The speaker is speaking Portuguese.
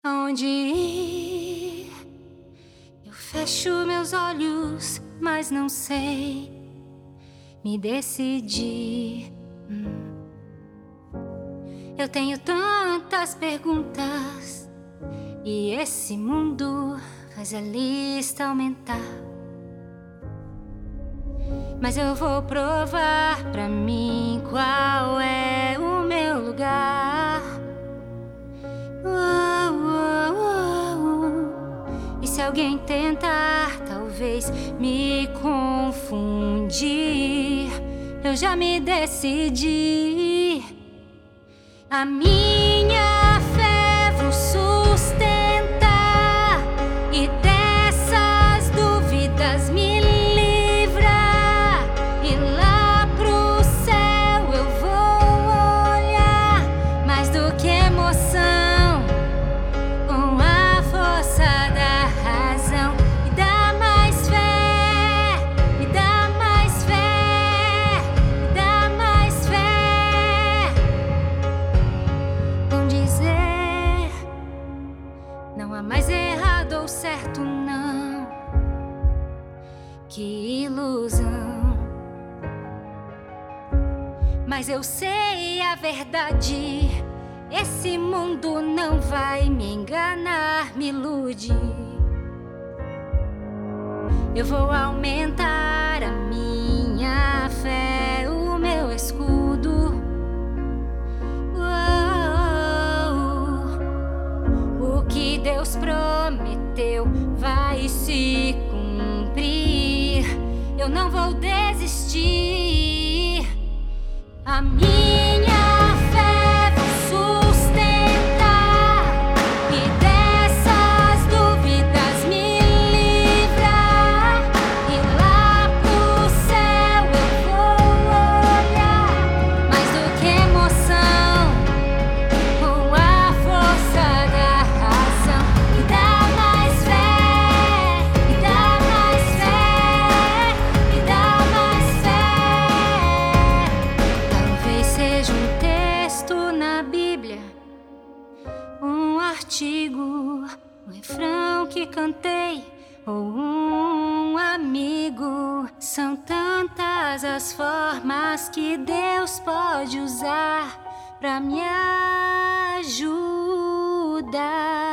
Aonde ir? Eu fecho meus olhos, mas não sei me decidir. Eu tenho tantas perguntas e esse mundo faz a lista aumentar. Mas eu vou provar pra mim qual é o meu lugar. E se alguém tentar, talvez me confundir, eu já me decidi. A minha fé vou sustentar e dessas dúvidas me livrar. E lá pro céu eu vou olhar, mais do que emoção, com a força da razão. Me dá mais fé, me dá mais fé, me dá mais fé. Vão dizer, não há mais errado ou certo, não. Que ilusão. Mas eu sei a verdade. Esse mundo não vai me enganar, me ilude. Eu vou aumentar a minha fé, o meu escudo. O que Deus prometeu vai se cumprir. Eu não vou desistir. A minha fé vou sustentar e dessas dúvidas me livrar. E lá pro céu eu vou olhar, mais do que emoção, com a força da razão. Me dá mais fé, me dá mais fé, me dá mais fé. Talvez seja um texto na Bíblia, um artigo, um refrão que cantei, ou um amigo. São tantas as formas que Deus pode usar pra me ajudar.